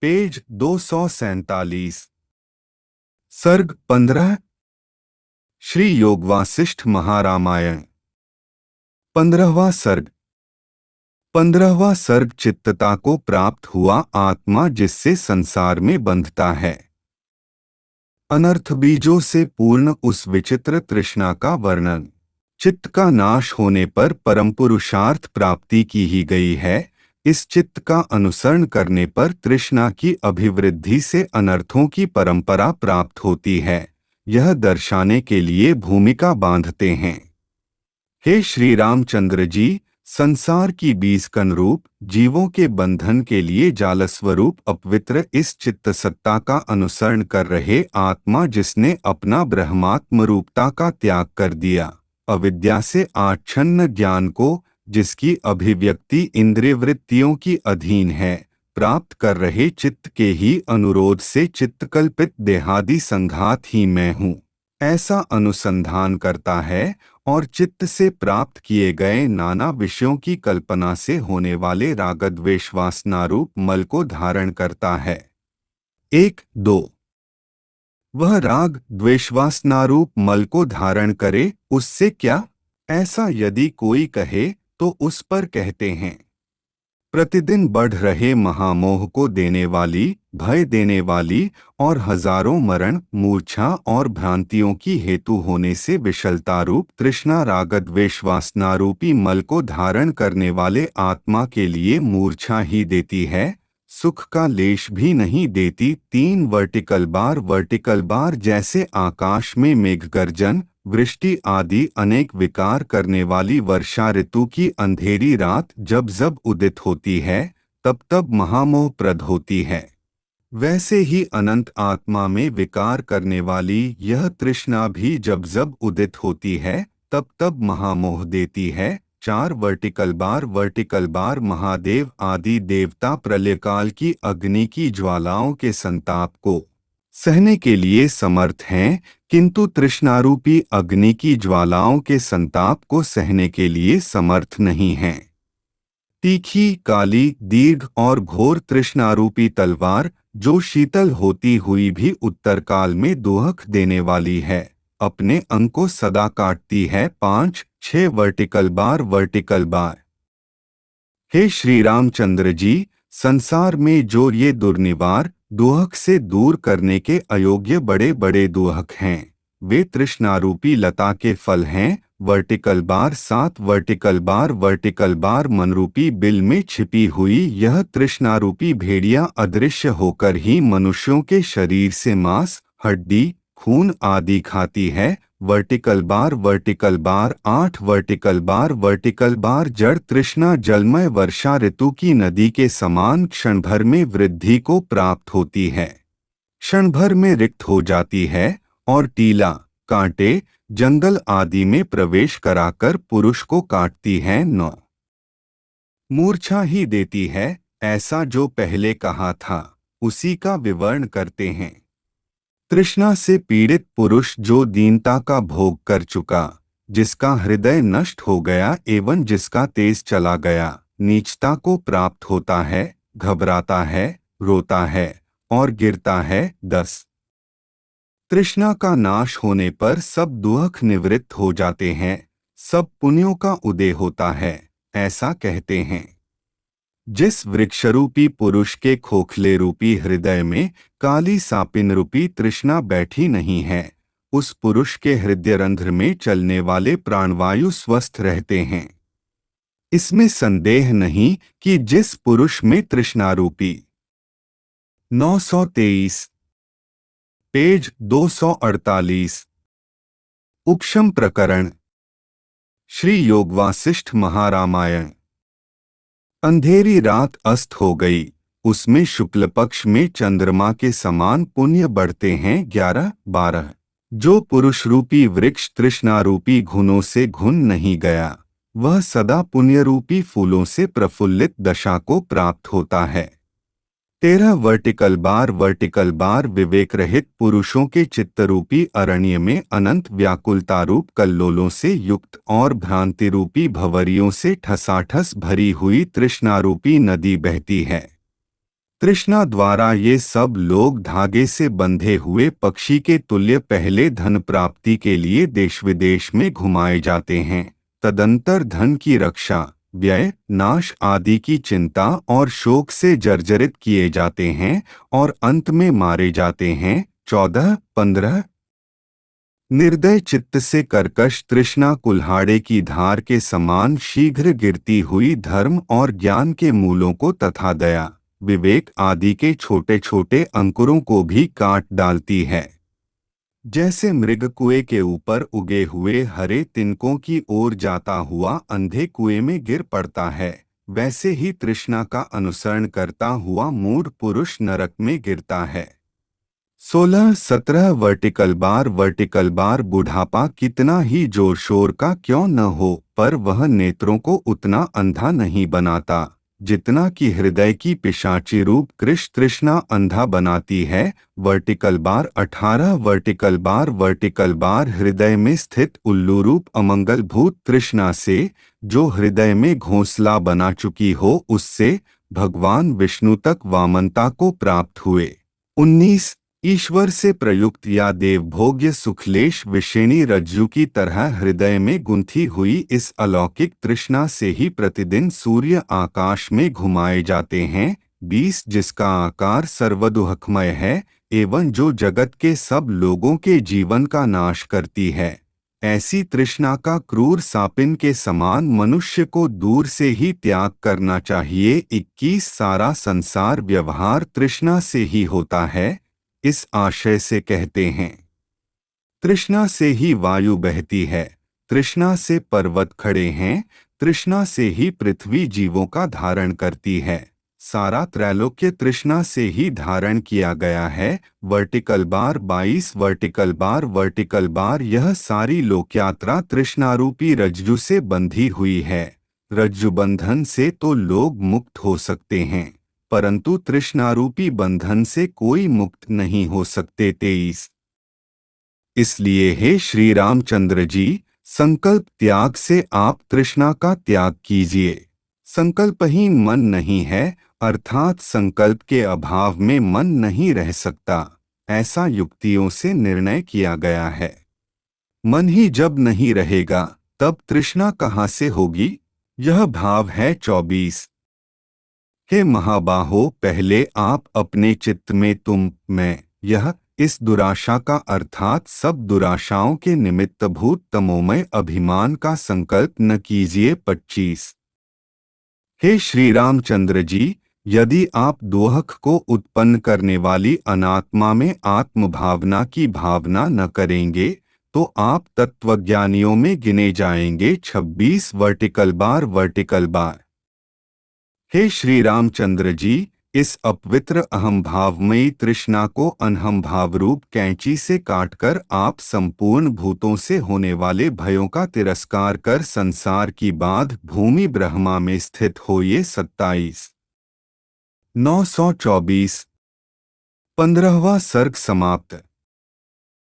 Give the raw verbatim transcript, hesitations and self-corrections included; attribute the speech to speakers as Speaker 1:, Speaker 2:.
Speaker 1: Page दो सौ सैंतालीस। सर्ग पंद्रह। श्री योग वासिष्ठ महारामायण। पंद्रहवां सर्ग। पंद्रहवां सर्ग चित्तता को प्राप्त हुआ आत्मा जिससे संसार में बंधता है। अनर्थ बीजों से पूर्ण उस विचित्र तृष्णा का वर्णन। चित्त का नाश होने पर परम पुरुषार्थ प्राप्ति की ही गई है। इस चित्त का अनुसरण करने पर तृष्णा की अभिवृद्धि से अनर्थों की परंपरा प्राप्त होती है, यह दर्शाने के लिए भूमिका बांधते हैं। हे श्री रामचंद्र जी, संसार की बीस कण रूप जीवों के बंधन के लिए जालस्वरूप अपवित्र इस चित्त सत्ता का अनुसरण कर रहे आत्मा जिसने अपना ब्रह्मात्म रूपता का त्याग कर दिया, अविद्या से आच्छन्न ज्ञान को जिसकी अभिव्यक्ति इंद्रियवृत्तियों की अधीन है, प्राप्त कर रहे चित्त के ही अनुरोध से चित्तकल्पित देहादि संघात ही मैं हूँ, ऐसा अनुसंधान करता है और चित्त से प्राप्त किए गए नाना विषयों की कल्पना से होने वाले रागद्वेष वासनारूप मल को धारण करता है। एक दो। वह राग द्वेषवासनारूप मल को धारण करे, उससे क्या? ऐसा यदि कोई कहे तो उस पर कहते हैं, प्रतिदिन बढ़ रहे महामोह को देने वाली, भय देने वाली और हजारों मरण, मूर्छा और भ्रांतियों की हेतु होने से विशलतारूप तृष्णा रागद्वेष वासनारूपी मल को धारण करने वाले आत्मा के लिए मूर्छा ही देती है, सुख का लेश भी नहीं देती। तीन वर्टिकल बार वर्टिकल बार जैसे आकाश में मेघ गर्जन, वृष्टि आदि अनेक विकार करने वाली वर्षा ऋतु की अंधेरी रात जब जब उदित होती है तब तब महामोहप्रद होती है, वैसे ही अनंत आत्मा में विकार करने वाली यह तृष्णा भी जब जब उदित होती है तब तब महामोह देती है। चार vertical bar vertical bar Mahadev आदि देवता प्रलयकाल की अग्नि की ज्वालाओं के संताप को सहने के लिए समर्थ हैं, किंतु तृष्णारूपी अग्नि की ज्वालाओं के संताप को सहने के लिए समर्थ नहीं हैं। तीखी, काली, दीर्घ और घोर तृष्णारूपी तलवार जो शीतल होती हुई भी उत्तरकाल में दुहक देने वाली है, अपने अंग को सदा काटती है। पांच छह वर्टिकल बार वर्टिकल बार। हे श्री रामचंद्र जी, संसार में जो ये दुर्निवार दुहक से दूर करने के अयोग्य बड़े बड़े दुहक हैं, वे तृष्णारूपी लता के फल हैं। वर्टिकल बार सात वर्टिकल बार वर्टिकल बार मनरूपी बिल में छिपी हुई यह तृष्णारूपी भेड़िया अदृश्य होकर ही मनुष्यों के शरीर से मांस, हड्डी, खून आदि खाती है। वर्टिकल बार वर्टिकल बार आठ वर्टिकल बार वर्टिकल बार जड़ तृष्णा जलमय वर्षा ऋतु की नदी के समान क्षण भर में वृद्धि को प्राप्त होती है, क्षण भर में रिक्त हो जाती है और टीला, कांटे, जंगल आदि में प्रवेश कराकर पुरुष को काटती है। नौ मूर्छा ही देती है, ऐसा जो पहले कहा था उसी का विवरण करते हैं। तृष्णा से पीड़ित पुरुष जो दीनता का भोग कर चुका, जिसका हृदय नष्ट हो गया एवं जिसका तेज चला गया, नीचता को प्राप्त होता है, घबराता है, रोता है और गिरता है। दस तृष्णा का नाश होने पर सब दुख निवृत्त हो जाते हैं, सब पुण्यों का उदय होता है, ऐसा कहते हैं। जिस वृक्षरूपी पुरुष के खोखले रूपी हृदय में काली सापिन रूपी तृष्णा बैठी नहीं है, उस पुरुष के हृदय रंध्र में चलने वाले प्राणवायु स्वस्थ रहते हैं। इसमें संदेह नहीं कि जिस पुरुष में तृष्णारूपी। नौ सौ तेईस। पेज दो सौ अड़तालीस। उपशम प्रकरण। श्री योग वासिष्ठ महारामायण। अंधेरी रात अस्त हो गई, उसमें शुक्ल पक्ष में चंद्रमा के समान पुण्य बढ़ते हैं। ग्यारह बारह। जो पुरुष रूपी वृक्ष तृष्णा रूपी घुनों से घुन नहीं गया, वह सदा पुण्य रूपी फूलों से प्रफुल्लित दशा को प्राप्त होता है। तेरह वर्टिकल बार वर्टिकल बार विवेक रहित पुरुषों के चित्तरूपी अरण्य में अनंत व्याकुलतारूप कल्लोलों से युक्त और भ्रांति रूपी भंवरियों से ठसाठस भरी हुई तृष्णारूपी नदी बहती है। तृष्णा द्वारा ये सब लोग धागे से बंधे हुए पक्षी के तुल्य पहले धन प्राप्ति के लिए देश विदेश में घुमाए जाते हैं, तदंतर धन की रक्षा, व्यय, नाश आदि की चिंता और शोक से जर्जरित किए जाते हैं और अंत में मारे जाते हैं। चौदह पंद्रह निर्दय चित्त से कर्कश तृष्णा कुल्हाड़े की धार के समान शीघ्र गिरती हुई धर्म और ज्ञान के मूलों को तथा दया, विवेक आदि के छोटे छोटे अंकुरों को भी काट डालती है। जैसे मृग कुएं के ऊपर उगे हुए हरे तिनकों की ओर जाता हुआ अंधे कुएं में गिर पड़ता है, वैसे ही तृष्णा का अनुसरण करता हुआ मूढ़ पुरुष नरक में गिरता है। सोलह सत्रह वर्टिकल बार वर्टिकल बार बुढ़ापा कितना ही जोर शोर का क्यों न हो, पर वह नेत्रों को उतना अंधा नहीं बनाता जितना कि हृदय की पिशाची रूप कृष तृष्णा अंधा बनाती है। वर्टिकल बार अठारह वर्टिकल बार वर्टिकल बार हृदय में स्थित उल्लू रूप अमंगल भूत तृष्णा से, जो हृदय में घोंसला बना चुकी हो, उससे भगवान विष्णु तक वामनता को प्राप्त हुए। उन्नीस ईश्वर से प्रयुक्त या देवभोग्य सुखलेश विषेणी रज्जु की तरह हृदय में गुंथी हुई इस अलौकिक तृष्णा से ही प्रतिदिन सूर्य आकाश में घुमाए जाते हैं। बीस जिसका आकार सर्वदुहकमय है एवं जो जगत के सब लोगों के जीवन का नाश करती है, ऐसी तृष्णा का क्रूर सापिन के समान मनुष्य को दूर से ही त्याग करना चाहिए। इक्कीस सारा संसार व्यवहार तृष्णा से ही होता है, इस आशय से कहते हैं। तृष्णा से ही वायु बहती है, तृष्णा से पर्वत खड़े हैं, तृष्णा से ही पृथ्वी जीवों का धारण करती है। सारा त्रैलोक्य तृष्णा से ही धारण किया गया है। वर्टिकल बार बाईस वर्टिकल बार वर्टिकल बार यह सारी लोकयात्रा तृष्णारूपी रज्जु से बंधी हुई है। रज्जु बंधन से तो लोग मुक्त हो सकते हैं, परंतु तृष्णारूपी बंधन से कोई मुक्त नहीं हो सकते। तेईस इसलिए हे श्री रामचंद्र जी, संकल्प त्याग से आप तृष्णा का त्याग कीजिए। संकल्पहीन मन नहीं है, अर्थात संकल्प के अभाव में मन नहीं रह सकता, ऐसा युक्तियों से निर्णय किया गया है। मन ही जब नहीं रहेगा तब तृष्णा कहाँ से होगी, यह भाव है। चौबीस हे महाबाहो, पहले आप अपने चित्त में तुम, मैं, यह, इस दुराशा का अर्थात सब दुराशाओं के निमित्त भूत तमोमय अभिमान का संकल्प न कीजिए। पच्चीस हे श्री रामचंद्र जी, यदि आप दोहक को उत्पन्न करने वाली अनात्मा में आत्म भावना की भावना न करेंगे तो आप तत्वज्ञानियों में गिने जाएंगे। छब्बीस वर्टिकल बार वर्टिकल बार हे श्री रामचंद्र जी, इस अपवित्र अहम भावमयी तृष्णा को अनहम भाव रूप कैंची से काटकर आप संपूर्ण भूतों से होने वाले भयों का तिरस्कार कर संसार की बाध भूमि ब्रह्मा में स्थित होइए। सत्ताईस नौ सौ चौबीस पंद्रहवां सर्ग समाप्त।